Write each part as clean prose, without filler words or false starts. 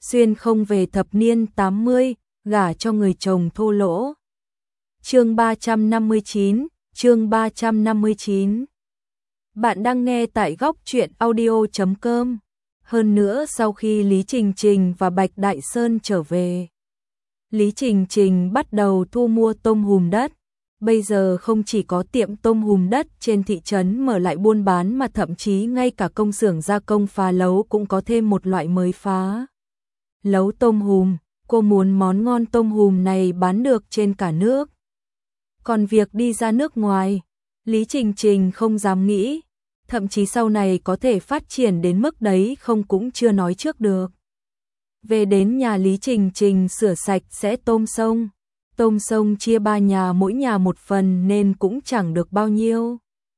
xuyên không về thập niên 80, gả cho người chồng thô lỗ. Chương 359, chương 359. Bạn đang nghe tại góc truyện audio.com. Hơn nữa sau khi Lý Trình Trình và Bạch Đại Sơn trở về, Lý Trình Trình bắt đầu thu mua tôm hùm đất. Bây giờ không chỉ có tiệm tôm hùm đất trên thị trấn mở lại buôn bán mà thậm chí ngay cả công xưởng gia công phá lấu cũng có thêm một loại mới phá lấu tôm hùm. Cô muốn món ngon tôm hùm này bán được trên cả nước. Còn việc đi ra nước ngoài, Lý Trình Trình không dám nghĩ, thậm chí sau này có thể phát triển đến mức đấy không cũng chưa nói trước được. Về đến nhà Lý Trình Trình sửa sạch sẽ tôm sông chia 3 nhà mỗi nhà một phần nên cũng chẳng được bao nhiêu.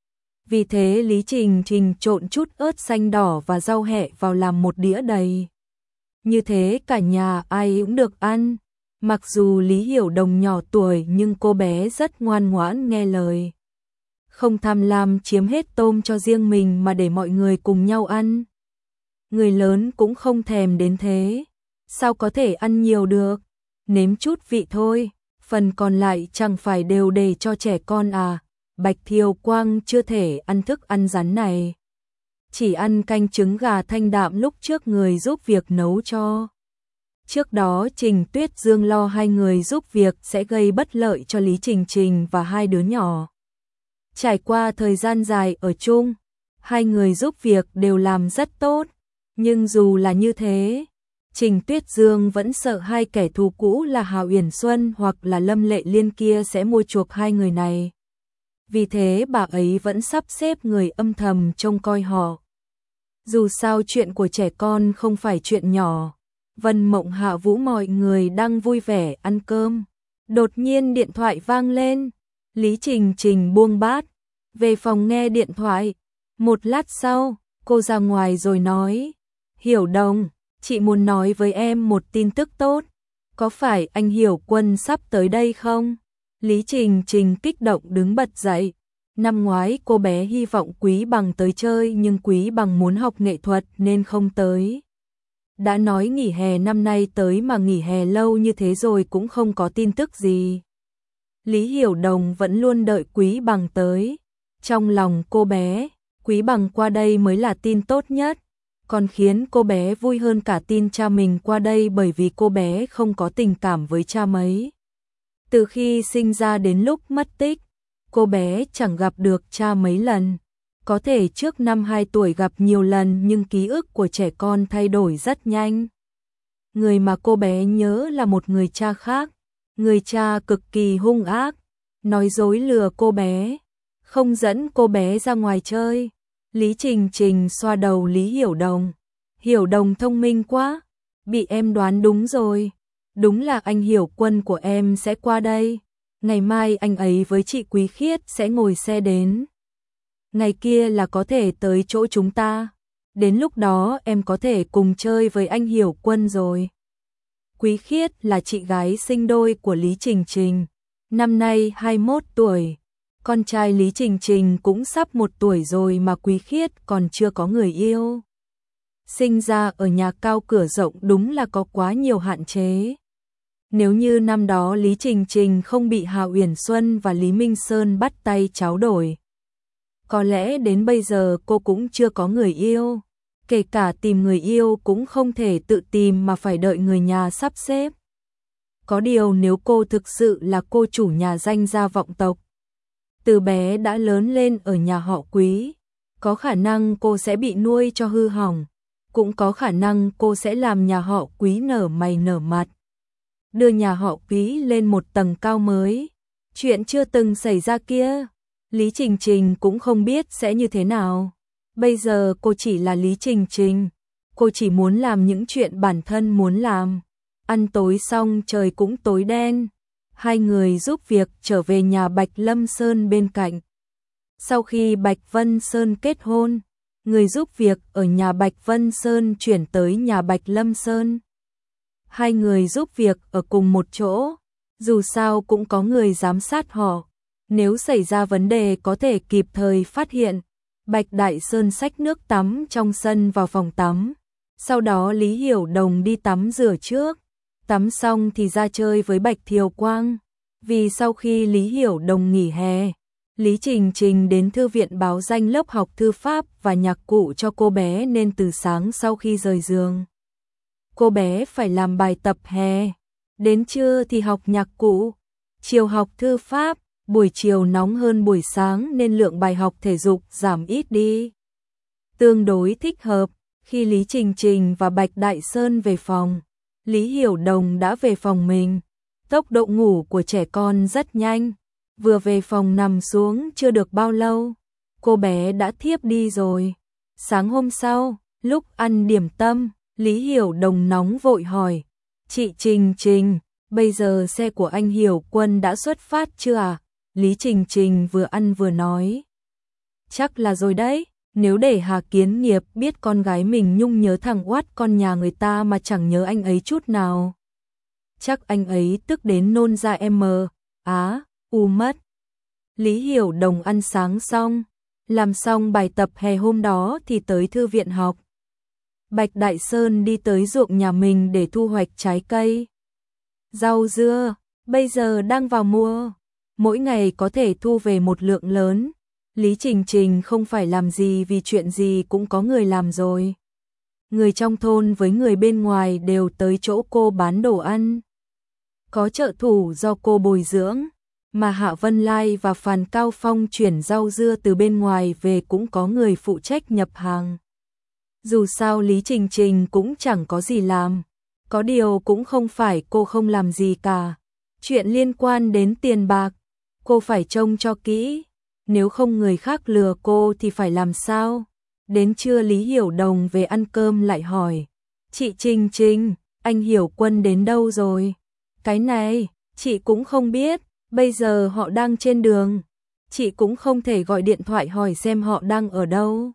Vì thế Lý Trình Trình trộn chút ớt xanh đỏ và rau hẹ vào làm một đĩa đầy. Như thế cả nhà ai cũng được ăn. Mặc dù Lý Hiểu Đồng nhỏ tuổi nhưng cô bé rất ngoan ngoãn nghe lời. Không tham lam chiếm hết tôm cho riêng mình mà để mọi người cùng nhau ăn. Người lớn cũng không thèm đến thế. Sao có thể ăn nhiều được? Nếm chút vị thôi, phần còn lại chẳng phải đều để cho trẻ con à? Bạch Thiều Quang chưa thể ăn thức ăn rắn này. Chỉ ăn canh trứng gà thanh đạm lúc trước người giúp việc nấu cho. Trước đó Trình Tuyết Dương lo hai người giúp việc sẽ gây bất lợi cho Lý Trình Trình và hai đứa nhỏ. Trải qua thời gian dài ở chung, hai người giúp việc đều làm rất tốt. Nhưng dù là như thế, Trình Tuyết Dương vẫn sợ hai kẻ thù cũ là Hà Uyển Xuân hoặc là Lâm Lệ Liên kia sẽ mua chuộc hai người này. Vì thế bà ấy vẫn sắp xếp người âm thầm trông coi họ. Dù sao chuyện của trẻ con không phải chuyện nhỏ. Vân Mộng Hạ Vũ mọi người đang vui vẻ ăn cơm. Đột nhiên điện thoại vang lên. Lý Trình Trình buông bát, về phòng nghe điện thoại. Một lát sau, cô ra ngoài rồi nói. Hiểu Đồng, chị muốn nói với em một tin tức tốt. Có phải anh Hiểu Quân sắp tới đây không? Lý Trình Trình kích động đứng bật dậy. Năm ngoái cô bé hy vọng Quý Bằng tới chơi nhưng Quý Bằng muốn học nghệ thuật nên không tới. Đã nói nghỉ hè năm nay tới mà nghỉ hè lâu như thế rồi cũng không có tin tức gì. Lý Hiểu Đồng vẫn luôn đợi Quý Bằng tới. Trong lòng cô bé, Quý Bằng qua đây mới là tin tốt nhất. Còn khiến cô bé vui hơn cả tin cha mình qua đây bởi vì cô bé không có tình cảm với cha mấy. Từ khi sinh ra đến lúc mất tích, cô bé chẳng gặp được cha mấy lần. Có thể trước năm 2 tuổi gặp nhiều lần nhưng ký ức của trẻ con thay đổi rất nhanh. Người mà cô bé nhớ là một người cha khác. Người cha cực kỳ hung ác, nói dối lừa cô bé, không dẫn cô bé ra ngoài chơi. Lý Trình Trình xoa đầu Lý Hiểu Đồng. Hiểu Đồng thông minh quá, bị em đoán đúng rồi. Đúng là anh Hiểu Quân của em sẽ qua đây. Ngày mai anh ấy với chị Quý Khiết sẽ ngồi xe đến. Ngày kia là có thể tới chỗ chúng ta. Đến lúc đó em có thể cùng chơi với anh Hiểu Quân rồi. Quý Khiết là chị gái sinh đôi của Lý Trình Trình. Năm nay 21 tuổi. Con trai Lý Trình Trình cũng sắp 1 tuổi rồi mà Quý Khiết còn chưa có người yêu. Sinh ra ở nhà cao cửa rộng đúng là có quá nhiều hạn chế. Nếu như năm đó Lý Trình Trình không bị Hà Uyển Xuân và Lý Minh Sơn bắt tay tráo đổi, có lẽ đến bây giờ cô cũng chưa có người yêu. Kể cả tìm người yêu cũng không thể tự tìm mà phải đợi người nhà sắp xếp. Có điều nếu cô thực sự là cô chủ nhà danh gia vọng tộc, từ bé đã lớn lên ở nhà họ Quý, có khả năng cô sẽ bị nuôi cho hư hỏng, cũng có khả năng cô sẽ làm nhà họ Quý nở mày nở mặt, đưa nhà họ Quý lên một tầng cao mới. Chuyện chưa từng xảy ra kia, Lý Trình Trình cũng không biết sẽ như thế nào. Bây giờ cô chỉ là Lý Trình Trình, cô chỉ muốn làm những chuyện bản thân muốn làm. Ăn tối xong trời cũng tối đen, hai người giúp việc trở về nhà Bạch Lâm Sơn bên cạnh. Sau khi Bạch Vân Sơn kết hôn, người giúp việc ở nhà Bạch Vân Sơn chuyển tới nhà Bạch Lâm Sơn. Hai người giúp việc ở cùng một chỗ, dù sao cũng có người giám sát họ. Nếu xảy ra vấn đề có thể kịp thời phát hiện. Bạch Đại Sơn xách nước tắm trong sân vào phòng tắm, Sau đó Lý Hiểu Đồng đi tắm rửa trước, tắm xong thì ra chơi với Bạch Thiều Quang. Vì sau khi Lý Hiểu Đồng nghỉ hè, Lý Trình Trình đến thư viện báo danh lớp học thư pháp và nhạc cụ cho cô bé nên từ sáng sau khi rời giường, cô bé phải làm bài tập hè, đến trưa thì học nhạc cụ, chiều học thư pháp, buổi chiều nóng hơn buổi sáng nên lượng bài học thể dục giảm ít đi. Tương đối thích hợp, khi Lý Trình Trình và Bạch Đại Sơn về phòng, Lý Hiểu Đồng đã về phòng mình. Tốc độ ngủ của trẻ con rất nhanh, vừa về phòng nằm xuống chưa được bao lâu, cô bé đã thiếp đi rồi. Sáng hôm sau, lúc ăn điểm tâm, Lý Hiểu Đồng nóng vội hỏi, chị Trình Trình, bây giờ xe của anh Hiểu Quân đã xuất phát chưa à? Lý Trình Trình vừa ăn vừa nói, chắc là rồi đấy, nếu để Hà Kiến Nghiệp biết con gái mình nhung nhớ thằng oát con nhà người ta mà chẳng nhớ anh ấy chút nào, chắc anh ấy tức đến nôn ra mất. Lý Hiểu Đồng ăn sáng xong, làm xong bài tập hè hôm đó thì tới thư viện học. Bạch Đại Sơn đi tới ruộng nhà mình để thu hoạch trái cây. Rau dưa, bây giờ đang vào mùa, mỗi ngày có thể thu về một lượng lớn. Lý Trình Trình không phải làm gì vì chuyện gì cũng có người làm rồi. Người trong thôn với người bên ngoài đều tới chỗ cô bán đồ ăn. Có trợ thủ do cô bồi dưỡng, mà Hạ Vân Lai và Phàn Cao Phong chuyển rau dưa từ bên ngoài về cũng có người phụ trách nhập hàng. Dù sao Lý Trình Trình cũng chẳng có gì làm, có điều cũng không phải cô không làm gì cả. Chuyện liên quan đến tiền bạc, cô phải trông cho kỹ, nếu không người khác lừa cô thì phải làm sao? Đến trưa Lý Hiểu Đồng về ăn cơm lại hỏi, chị Trình Trình, anh Hiểu Quân đến đâu rồi? Cái này, chị cũng không biết, bây giờ họ đang trên đường, chị cũng không thể gọi điện thoại hỏi xem họ đang ở đâu.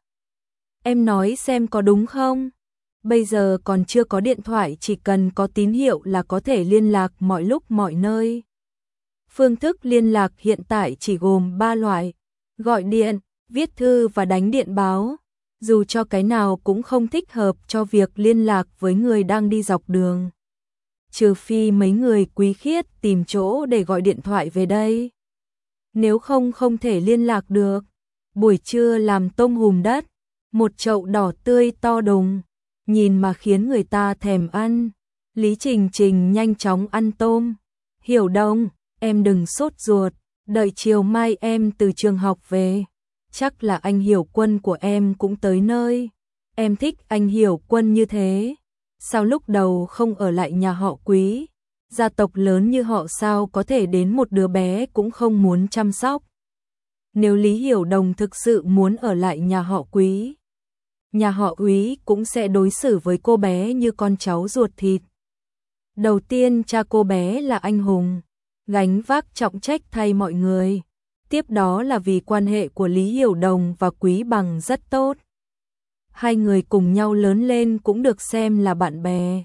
Em nói xem có đúng không? Bây giờ còn chưa có điện thoại, chỉ cần có tín hiệu là có thể liên lạc mọi lúc mọi nơi. Phương thức liên lạc hiện tại chỉ gồm 3 loại, gọi điện, viết thư và đánh điện báo. Dù cho cái nào cũng không thích hợp cho việc liên lạc với người đang đi dọc đường. Trừ phi mấy người quý khiết tìm chỗ để gọi điện thoại về đây. Nếu không không thể liên lạc được. Buổi trưa làm tôm hùm đất, một chậu đỏ tươi to đùng, nhìn mà khiến người ta thèm ăn. Lý Trình Trình nhanh chóng ăn tôm. Hiểu Đồng, em đừng sốt ruột, đợi chiều mai em từ trường học về, chắc là anh Hiểu Quân của em cũng tới nơi. Em thích anh Hiểu Quân như thế. Sao lúc đầu không ở lại nhà họ Quý? Gia tộc lớn như họ sao có thể đến một đứa bé cũng không muốn chăm sóc? Nếu Lý Hiểu Đồng thực sự muốn ở lại nhà họ Quý, nhà họ Quý cũng sẽ đối xử với cô bé như con cháu ruột thịt. Đầu tiên cha cô bé là anh hùng, gánh vác trọng trách thay mọi người. Tiếp đó là vì quan hệ của Lý Hiểu Đồng và Quý Bằng rất tốt. Hai người cùng nhau lớn lên cũng được xem là bạn bè.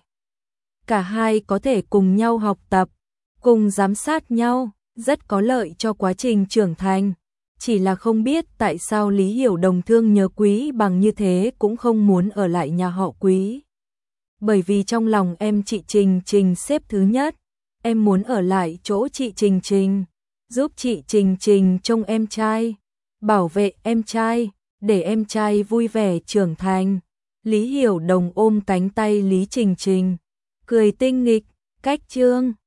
Cả hai có thể cùng nhau học tập, cùng giám sát nhau, rất có lợi cho quá trình trưởng thành. Chỉ là không biết tại sao Lý Hiểu Đồng thương nhớ Quý Bằng như thế cũng không muốn ở lại nhà họ Quý. Bởi vì trong lòng em chị Trình Trình xếp thứ nhất, em muốn ở lại chỗ chị Trình Trình, giúp chị Trình Trình trông em trai, bảo vệ em trai, để em trai vui vẻ trưởng thành. Lý Hiểu Đồng ôm cánh tay Lý Trình Trình, cười tinh nghịch, cách chương.